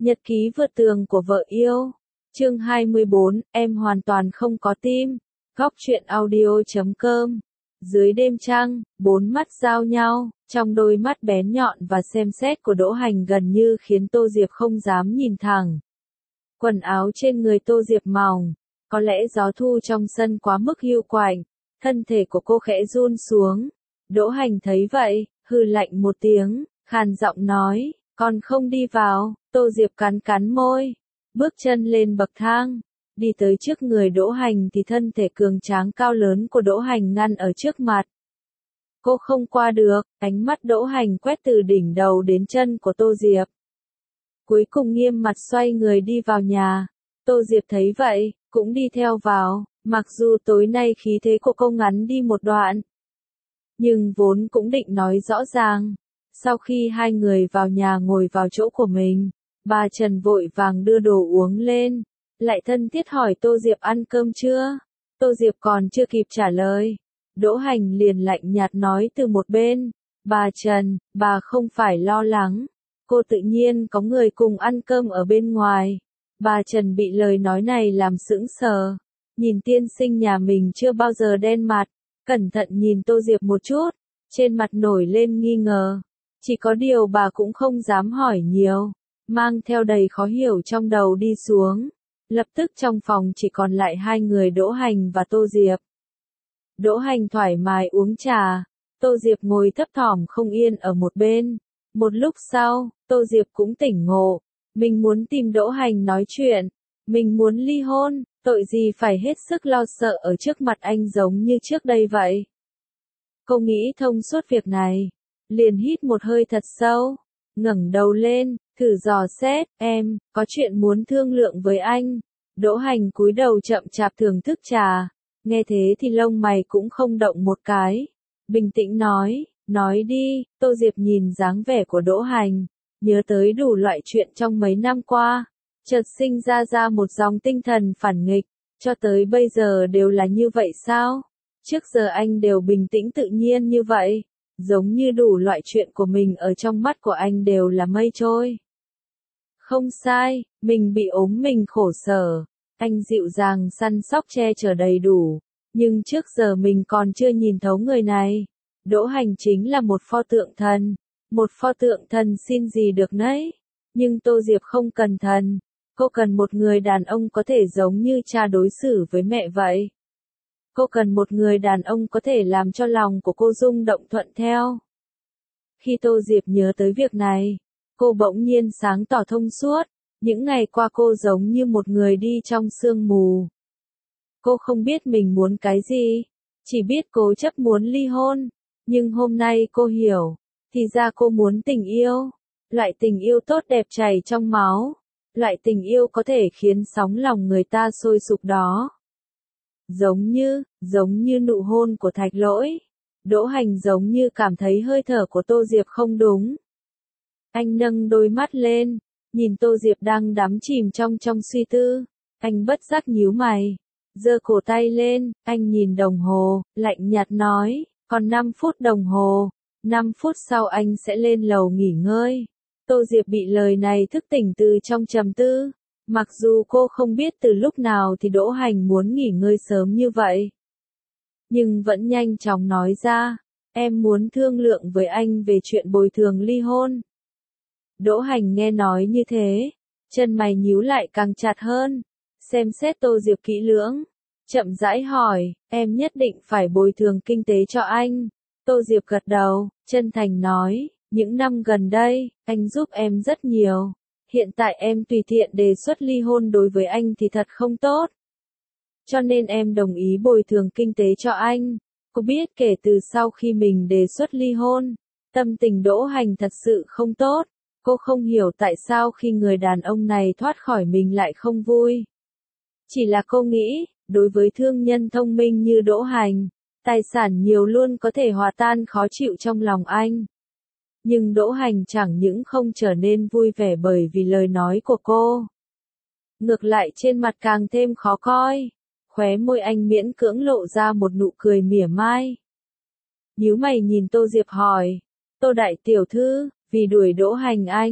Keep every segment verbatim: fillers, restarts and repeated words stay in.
Nhật ký vượt tường của vợ yêu. Chương hai mươi bốn, em hoàn toàn không có tim. Góc truyện audio chấm com. Dưới đêm trăng, bốn mắt giao nhau, trong đôi mắt bén nhọn và xem xét của Đỗ Hành gần như khiến Tô Diệp không dám nhìn thẳng. Quần áo trên người Tô Diệp mỏng, có lẽ gió thu trong sân quá mức hiu quạnh, thân thể của cô khẽ run xuống. Đỗ Hành thấy vậy, hừ lạnh một tiếng, khàn giọng nói, con không đi vào. Tô Diệp cắn cắn môi, bước chân lên bậc thang, đi tới trước người Đỗ Hành thì thân thể cường tráng cao lớn của Đỗ Hành ngăn ở trước mặt. Cô không qua được, ánh mắt Đỗ Hành quét từ đỉnh đầu đến chân của Tô Diệp. Cuối cùng nghiêm mặt xoay người đi vào nhà. Tô Diệp thấy vậy, cũng đi theo vào, mặc dù tối nay khí thế của cô ngắn đi một đoạn. Nhưng vốn cũng định nói rõ ràng. Sau khi hai người vào nhà ngồi vào chỗ của mình, bà Trần vội vàng đưa đồ uống lên, lại thân thiết hỏi Tô Diệp ăn cơm chưa? Tô Diệp còn chưa kịp trả lời, Đỗ Hành liền lạnh nhạt nói từ một bên, bà Trần, bà không phải lo lắng, cô tự nhiên có người cùng ăn cơm ở bên ngoài. Bà Trần bị lời nói này làm sững sờ, nhìn tiên sinh nhà mình chưa bao giờ đen mặt, cẩn thận nhìn Tô Diệp một chút, trên mặt nổi lên nghi ngờ. Chỉ có điều bà cũng không dám hỏi nhiều, mang theo đầy khó hiểu trong đầu đi xuống. Lập tức trong phòng chỉ còn lại hai người Đỗ Hành và Tô Diệp. Đỗ Hành thoải mái uống trà, Tô Diệp ngồi thấp thỏm không yên ở một bên. Một lúc sau, Tô Diệp cũng tỉnh ngộ, mình muốn tìm Đỗ Hành nói chuyện, mình muốn ly hôn, tội gì phải hết sức lo sợ ở trước mặt anh giống như trước đây vậy. Cô nghĩ thông suốt việc này, liền hít một hơi thật sâu, ngẩng đầu lên, thử dò xét, em, có chuyện muốn thương lượng với anh. Đỗ Hành cúi đầu chậm chạp thưởng thức trà, nghe thế thì lông mày cũng không động một cái, bình tĩnh nói, nói đi. Tô Diệp nhìn dáng vẻ của Đỗ Hành, nhớ tới đủ loại chuyện trong mấy năm qua, chợt sinh ra ra một dòng tinh thần phản nghịch, cho tới bây giờ đều là như vậy sao? Trước giờ anh đều bình tĩnh tự nhiên như vậy. Giống như đủ loại chuyện của mình ở trong mắt của anh đều là mây trôi. Không sai, mình bị ốm mình khổ sở, anh dịu dàng săn sóc che chở đầy đủ, nhưng trước giờ mình còn chưa nhìn thấu người này. Đỗ Hành chính là một pho tượng thần, một pho tượng thần xin gì được nấy, nhưng Tô Diệp không cần thần, cô cần một người đàn ông có thể giống như cha đối xử với mẹ vậy. Cô cần một người đàn ông có thể làm cho lòng của cô rung động thuận theo. Khi Tô Diệp nhớ tới việc này, cô bỗng nhiên sáng tỏ thông suốt, những ngày qua cô giống như một người đi trong sương mù. Cô không biết mình muốn cái gì, chỉ biết cố chấp muốn ly hôn, nhưng hôm nay cô hiểu, thì ra cô muốn tình yêu, loại tình yêu tốt đẹp chảy trong máu, loại tình yêu có thể khiến sóng lòng người ta sôi sục đó. Giống như, giống như nụ hôn của Thạch Lỗi. Đỗ Hành giống như cảm thấy hơi thở của Tô Diệp không đúng. Anh nâng đôi mắt lên, nhìn Tô Diệp đang đắm chìm trong trong suy tư. Anh bất giác nhíu mày, giơ cổ tay lên, anh nhìn đồng hồ, lạnh nhạt nói, còn năm phút đồng hồ, năm phút sau anh sẽ lên lầu nghỉ ngơi. Tô Diệp bị lời này thức tỉnh từ trong trầm tư. Mặc dù cô không biết từ lúc nào thì Đỗ Hành muốn nghỉ ngơi sớm như vậy, nhưng vẫn nhanh chóng nói ra, em muốn thương lượng với anh về chuyện bồi thường ly hôn. Đỗ Hành nghe nói như thế, chân mày nhíu lại càng chặt hơn, xem xét Tô Diệp kỹ lưỡng, chậm rãi hỏi, em nhất định phải bồi thường kinh tế cho anh. Tô Diệp gật đầu, chân thành nói, những năm gần đây, anh giúp em rất nhiều. Hiện tại em tùy tiện đề xuất ly hôn đối với anh thì thật không tốt. Cho nên em đồng ý bồi thường kinh tế cho anh. Cô biết kể từ sau khi mình đề xuất ly hôn, tâm tình Đỗ Hành thật sự không tốt. Cô không hiểu tại sao khi người đàn ông này thoát khỏi mình lại không vui. Chỉ là cô nghĩ, đối với thương nhân thông minh như Đỗ Hành, tài sản nhiều luôn có thể hòa tan khó chịu trong lòng anh. Nhưng Đỗ Hành chẳng những không trở nên vui vẻ bởi vì lời nói của cô. Ngược lại trên mặt càng thêm khó coi, khóe môi anh miễn cưỡng lộ ra một nụ cười mỉa mai. Nhíu mày nhìn Tô Diệp hỏi, Tô đại tiểu thư, vì đuổi Đỗ Hành anh,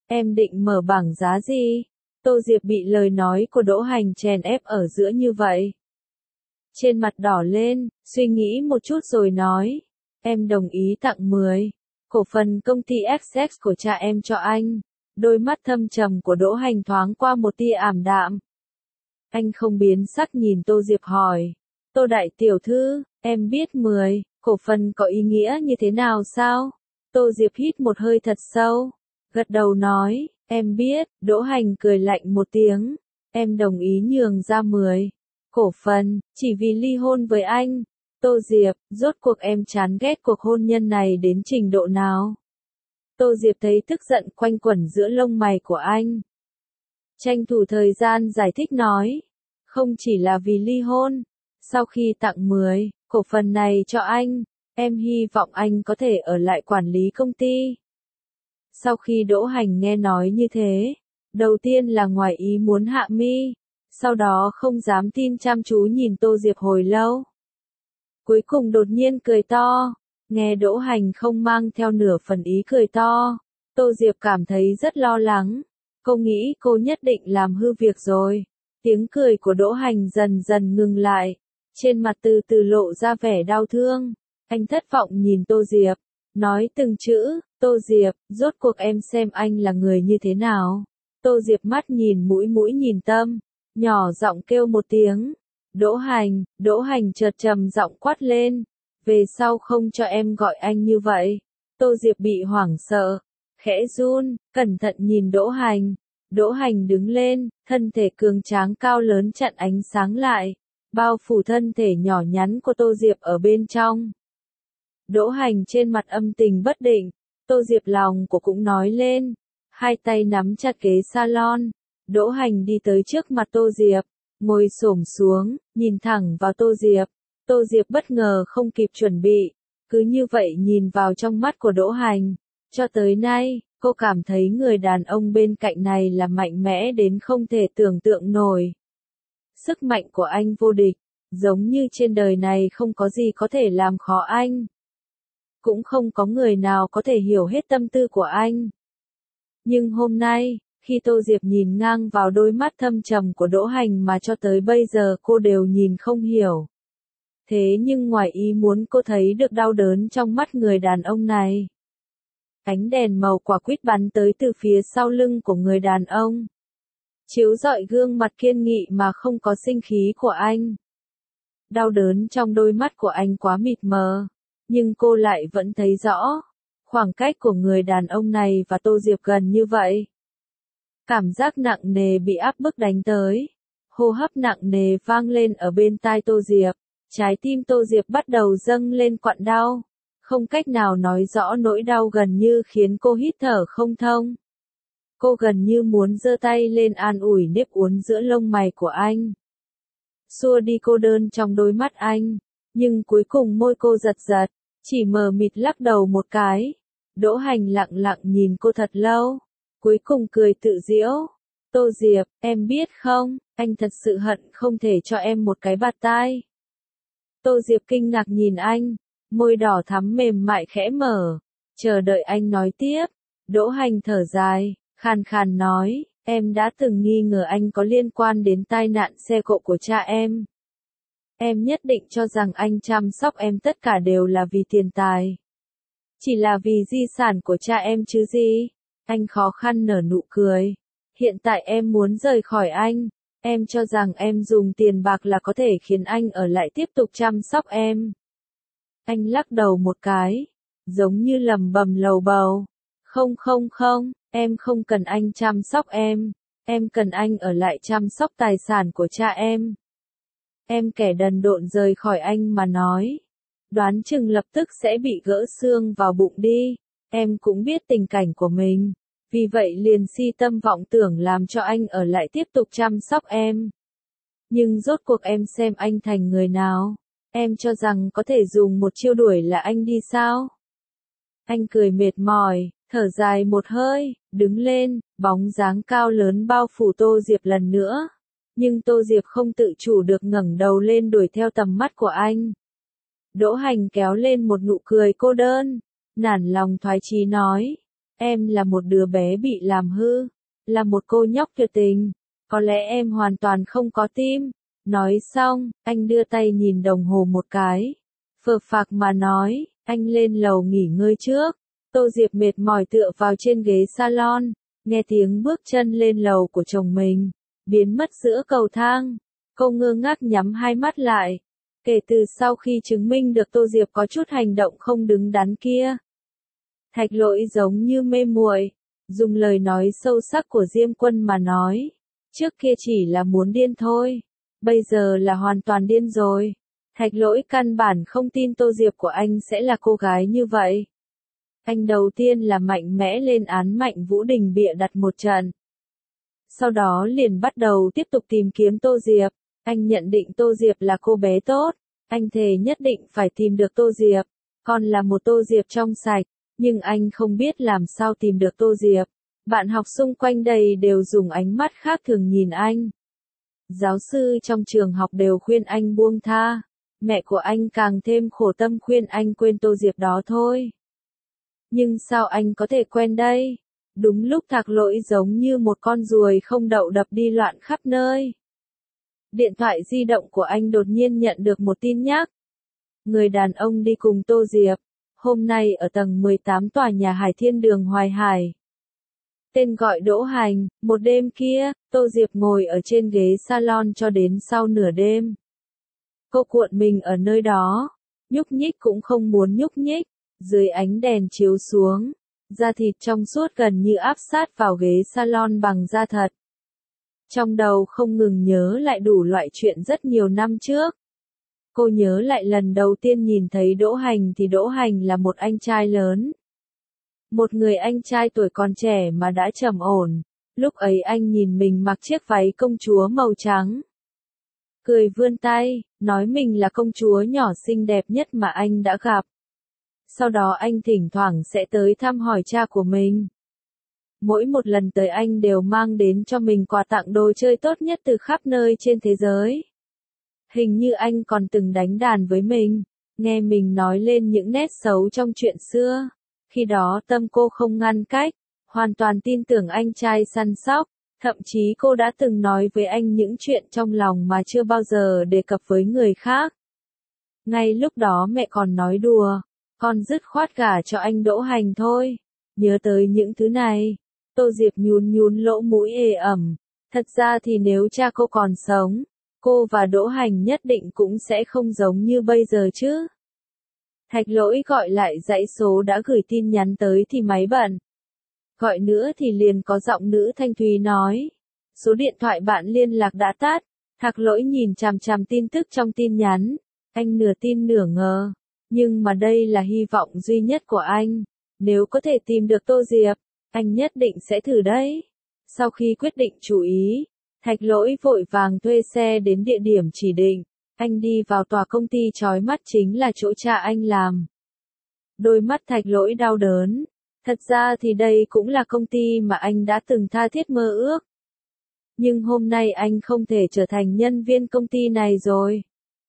Em định mở bảng giá gì? Tô Diệp bị lời nói của Đỗ Hành chèn ép ở giữa như vậy. Trên mặt đỏ lên, suy nghĩ một chút rồi nói. Em đồng ý tặng mười cổ phần công ty ích ét của cha em cho anh. Đôi mắt thâm trầm của Đỗ Hành thoáng qua một tia ảm đạm. Anh không biến sắc nhìn Tô Diệp hỏi. Tô đại tiểu thư, em biết mười cổ phần có ý nghĩa như thế nào sao? Tô Diệp hít một hơi thật sâu. Gật đầu nói, em biết. Đỗ Hành cười lạnh một tiếng. Em đồng ý nhường ra mười cổ phần, chỉ vì ly hôn với anh. Tô Diệp, rốt cuộc em chán ghét cuộc hôn nhân này đến trình độ nào? Tô Diệp thấy tức giận quanh quẩn giữa lông mày của anh. Tranh thủ thời gian giải thích nói. Không chỉ là vì ly hôn. Sau khi tặng mười cổ phần này cho anh, em hy vọng anh có thể ở lại quản lý công ty. Sau khi Đỗ Hành nghe nói như thế, đầu tiên là ngoài ý muốn hạ mi, sau đó không dám tin chăm chú nhìn Tô Diệp hồi lâu. Cuối cùng đột nhiên cười to, nghe Đỗ Hành không mang theo nửa phần ý cười to, Tô Diệp cảm thấy rất lo lắng, cô nghĩ cô nhất định làm hư việc rồi. Tiếng cười của Đỗ Hành dần dần ngừng lại, trên mặt từ từ lộ ra vẻ đau thương, anh thất vọng nhìn Tô Diệp, nói từng chữ, Tô Diệp, rốt cuộc em xem anh là người như thế nào. Tô Diệp mắt nhìn mũi mũi nhìn tâm, nhỏ giọng kêu một tiếng. Đỗ Hành, Đỗ Hành chợt trầm giọng quát lên. Về sau không cho em gọi anh như vậy. Tô Diệp bị hoảng sợ, khẽ run, cẩn thận nhìn Đỗ Hành. Đỗ Hành đứng lên, thân thể cường tráng cao lớn chặn ánh sáng lại, bao phủ thân thể nhỏ nhắn của Tô Diệp ở bên trong. Đỗ Hành trên mặt âm tình bất định, Tô Diệp lòng của cũng nói lên, hai tay nắm chặt ghế salon. Đỗ Hành đi tới trước mặt Tô Diệp, ngồi xổm xuống, nhìn thẳng vào Tô Diệp. Tô Diệp bất ngờ không kịp chuẩn bị, cứ như vậy nhìn vào trong mắt của Đỗ Hành. Cho tới nay, cô cảm thấy người đàn ông bên cạnh này là mạnh mẽ đến không thể tưởng tượng nổi. Sức mạnh của anh vô địch, giống như trên đời này không có gì có thể làm khó anh. Cũng không có người nào có thể hiểu hết tâm tư của anh. Nhưng hôm nay, khi Tô Diệp nhìn ngang vào đôi mắt thâm trầm của Đỗ Hành mà cho tới bây giờ cô đều nhìn không hiểu. Thế nhưng ngoài ý muốn cô thấy được đau đớn trong mắt người đàn ông này. Ánh đèn màu quả quýt bắn tới từ phía sau lưng của người đàn ông, chiếu rọi gương mặt kiên nghị mà không có sinh khí của anh. Đau đớn trong đôi mắt của anh quá mịt mờ, nhưng cô lại vẫn thấy rõ, khoảng cách của người đàn ông này và Tô Diệp gần như vậy. Cảm giác nặng nề bị áp bức đánh tới, hô hấp nặng nề vang lên ở bên tai Tô Diệp, trái tim Tô Diệp bắt đầu dâng lên quặn đau, không cách nào nói rõ nỗi đau gần như khiến cô hít thở không thông. Cô gần như muốn giơ tay lên an ủi nếp uốn giữa lông mày của anh, xua đi cô đơn trong đôi mắt anh, nhưng cuối cùng môi cô giật giật, chỉ mờ mịt lắc đầu một cái. Đỗ Hành lặng lặng nhìn cô thật lâu, cuối cùng cười tự giễu. Tô Diệp, em biết không, anh thật sự hận không thể cho em một cái bạt tai. Tô Diệp kinh ngạc nhìn anh, môi đỏ thắm mềm mại khẽ mở, chờ đợi anh nói tiếp. Đỗ Hành thở dài, khàn khàn nói, em đã từng nghi ngờ anh có liên quan đến tai nạn xe cộ của cha em. Em nhất định cho rằng anh chăm sóc em tất cả đều là vì tiền tài. Chỉ là vì di sản của cha em chứ gì. Anh khó khăn nở nụ cười. Hiện tại em muốn rời khỏi anh. Em cho rằng em dùng tiền bạc là có thể khiến anh ở lại tiếp tục chăm sóc em. Anh lắc đầu một cái, giống như lầm bầm lầu bầu. Không không không, em không cần anh chăm sóc em. Em cần anh ở lại chăm sóc tài sản của cha em. Em kẻ đần độn rời khỏi anh mà nói. Đoán chừng lập tức sẽ bị gỡ xương vào bụng đi. Em cũng biết tình cảnh của mình. Vì vậy liền si tâm vọng tưởng làm cho anh ở lại tiếp tục chăm sóc em. Nhưng rốt cuộc em xem anh thành người nào? Em cho rằng có thể dùng một chiêu đuổi là anh đi sao? Anh cười mệt mỏi, thở dài một hơi, đứng lên, bóng dáng cao lớn bao phủ Tô Diệp lần nữa. Nhưng Tô Diệp không tự chủ được ngẩng đầu lên đuổi theo tầm mắt của anh. Đỗ Hành kéo lên một nụ cười cô đơn, nản lòng thoái chí nói. Em là một đứa bé bị làm hư, là một cô nhóc tuyệt tình, có lẽ em hoàn toàn không có tim. Nói xong, anh đưa tay nhìn đồng hồ một cái. Phờ phạc mà nói, anh lên lầu nghỉ ngơi trước. Tô Diệp mệt mỏi tựa vào trên ghế salon, nghe tiếng bước chân lên lầu của chồng mình, biến mất giữa cầu thang. Cô ngơ ngác nhắm hai mắt lại. Kể từ sau khi chứng minh được Tô Diệp có chút hành động không đứng đắn kia, Thạch Lỗi giống như mê muội, dùng lời nói sâu sắc của Diêm Quân mà nói. Trước kia chỉ là muốn điên thôi, bây giờ là hoàn toàn điên rồi. Thạch Lỗi căn bản không tin Tô Diệp của anh sẽ là cô gái như vậy. Anh đầu tiên là mạnh mẽ lên án Mạnh Vũ Đình bịa đặt một trận. Sau đó liền bắt đầu tiếp tục tìm kiếm Tô Diệp. Anh nhận định Tô Diệp là cô bé tốt. Anh thề nhất định phải tìm được Tô Diệp. Còn là một Tô Diệp trong sạch. Nhưng anh không biết làm sao tìm được Tô Diệp. Bạn học xung quanh đây đều dùng ánh mắt khác thường nhìn anh. Giáo sư trong trường học đều khuyên anh buông tha. Mẹ của anh càng thêm khổ tâm khuyên anh quên Tô Diệp đó thôi. Nhưng sao anh có thể quen đây? Đúng lúc Thạch Lỗi giống như một con ruồi không đậu đập đi loạn khắp nơi. Điện thoại di động của anh đột nhiên nhận được một tin nhắc. Người đàn ông đi cùng Tô Diệp, hôm nay ở tầng mười tám tòa nhà Hải Thiên đường Hoài Hải. Tên gọi Đỗ Hành, một đêm kia, Tô Diệp ngồi ở trên ghế salon cho đến sau nửa đêm. Cô cuộn mình ở nơi đó, nhúc nhích cũng không muốn nhúc nhích, dưới ánh đèn chiếu xuống, da thịt trong suốt gần như áp sát vào ghế salon bằng da thật. Trong đầu không ngừng nhớ lại đủ loại chuyện rất nhiều năm trước. Cô nhớ lại lần đầu tiên nhìn thấy Đỗ Hành thì Đỗ Hành là một anh trai lớn. Một người anh trai tuổi còn trẻ mà đã trầm ổn. Lúc ấy anh nhìn mình mặc chiếc váy công chúa màu trắng. Cười vươn tay, nói mình là công chúa nhỏ xinh đẹp nhất mà anh đã gặp. Sau đó anh thỉnh thoảng sẽ tới thăm hỏi cha của mình. Mỗi một lần tới anh đều mang đến cho mình quà tặng đồ chơi tốt nhất từ khắp nơi trên thế giới. Hình như anh còn từng đánh đàn với mình, nghe mình nói lên những nét xấu trong chuyện xưa. Khi đó tâm cô không ngăn cách, hoàn toàn tin tưởng anh trai săn sóc. Thậm chí cô đã từng nói với anh những chuyện trong lòng mà chưa bao giờ đề cập với người khác. Ngay lúc đó mẹ còn nói đùa, con dứt khoát gả cho anh Đỗ Hành thôi. Nhớ tới những thứ này, Tô Diệp nhún nhún lỗ mũi ê ẩm. Thật ra thì nếu cha cô còn sống, cô và Đỗ Hành nhất định cũng sẽ không giống như bây giờ chứ. Thạch Lỗi gọi lại dãy số đã gửi tin nhắn tới thì máy bận. Gọi nữa thì liền có giọng nữ thanh thúy nói. Số điện thoại bạn liên lạc đã tắt. Thạch Lỗi nhìn chằm chằm tin tức trong tin nhắn. Anh nửa tin nửa ngờ. Nhưng mà đây là hy vọng duy nhất của anh. Nếu có thể tìm được Tô Diệp, anh nhất định sẽ thử đấy. Sau khi quyết định chú ý, Thạch Lỗi vội vàng thuê xe đến địa điểm chỉ định. Anh đi vào tòa công ty chói mắt chính là chỗ cha anh làm. Đôi mắt Thạch Lỗi đau đớn. Thật ra thì đây cũng là công ty mà anh đã từng tha thiết mơ ước. Nhưng hôm nay anh không thể trở thành nhân viên công ty này rồi.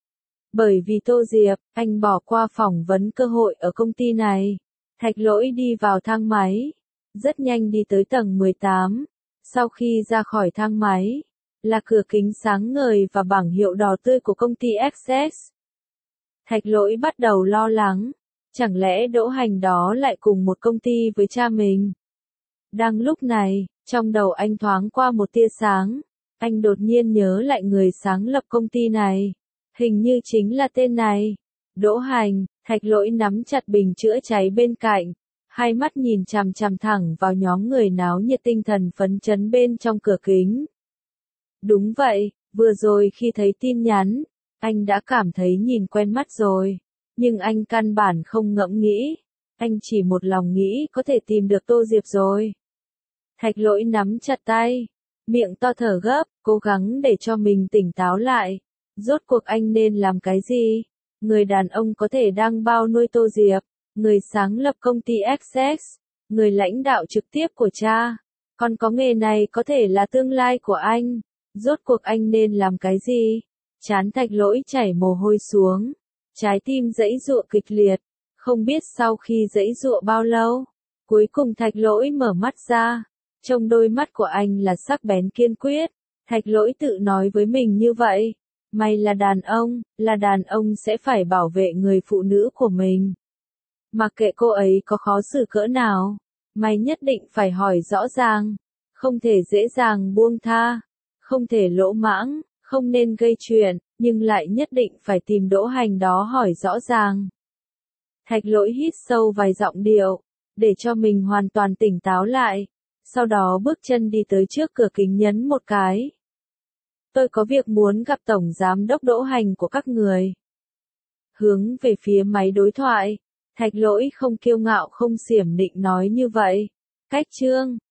Bởi vì Tô Diệp, anh bỏ qua phỏng vấn cơ hội ở công ty này. Thạch Lỗi đi vào thang máy. Rất nhanh đi tới tầng mười tám. Sau khi ra khỏi thang máy, là cửa kính sáng ngời và bảng hiệu đỏ tươi của công ty ích ét. Thạch Lỗi bắt đầu lo lắng. Chẳng lẽ Đỗ Hành đó lại cùng một công ty với cha mình? Đang lúc này, trong đầu anh thoáng qua một tia sáng. Anh đột nhiên nhớ lại người sáng lập công ty này. Hình như chính là tên này. Đỗ Hành. Thạch Lỗi nắm chặt bình chữa cháy bên cạnh. Hai mắt nhìn chằm chằm thẳng vào nhóm người náo nhiệt tinh thần phấn chấn bên trong cửa kính. Đúng vậy, vừa rồi khi thấy tin nhắn, anh đã cảm thấy nhìn quen mắt rồi. Nhưng anh căn bản không ngẫm nghĩ. Anh chỉ một lòng nghĩ có thể tìm được Tô Diệp rồi. Thạch Lỗi nắm chặt tay, miệng to thở gấp, cố gắng để cho mình tỉnh táo lại. Rốt cuộc anh nên làm cái gì? Người đàn ông có thể đang bao nuôi Tô Diệp, người sáng lập công ty ích ét, người lãnh đạo trực tiếp của cha. Còn có nghề này có thể là tương lai của anh. Rốt cuộc anh nên làm cái gì? Trán Thạch Lỗi chảy mồ hôi xuống. Trái tim giãy giụa kịch liệt. Không biết sau khi giãy giụa bao lâu, Cuối cùng Thạch Lỗi mở mắt ra, trong đôi mắt của anh là sắc bén kiên quyết. Thạch Lỗi tự nói với mình như vậy, mày là đàn ông, là đàn ông sẽ phải bảo vệ người phụ nữ của mình. Mặc kệ cô ấy có khó xử cỡ nào, mày nhất định phải hỏi rõ ràng, không thể dễ dàng buông tha, không thể lỗ mãng, không nên gây chuyện, nhưng lại nhất định phải tìm Đỗ Hành đó hỏi rõ ràng. Thạch Lỗi hít sâu vài giọng điệu, để cho mình hoàn toàn tỉnh táo lại, sau đó bước chân đi tới trước cửa kính nhấn một cái. Tôi có việc muốn gặp Tổng Giám đốc Đỗ Hành của các người. Hướng về phía máy đối thoại, Thạch Lỗi không kiêu ngạo không xiểm nịnh nói như vậy. Cách chương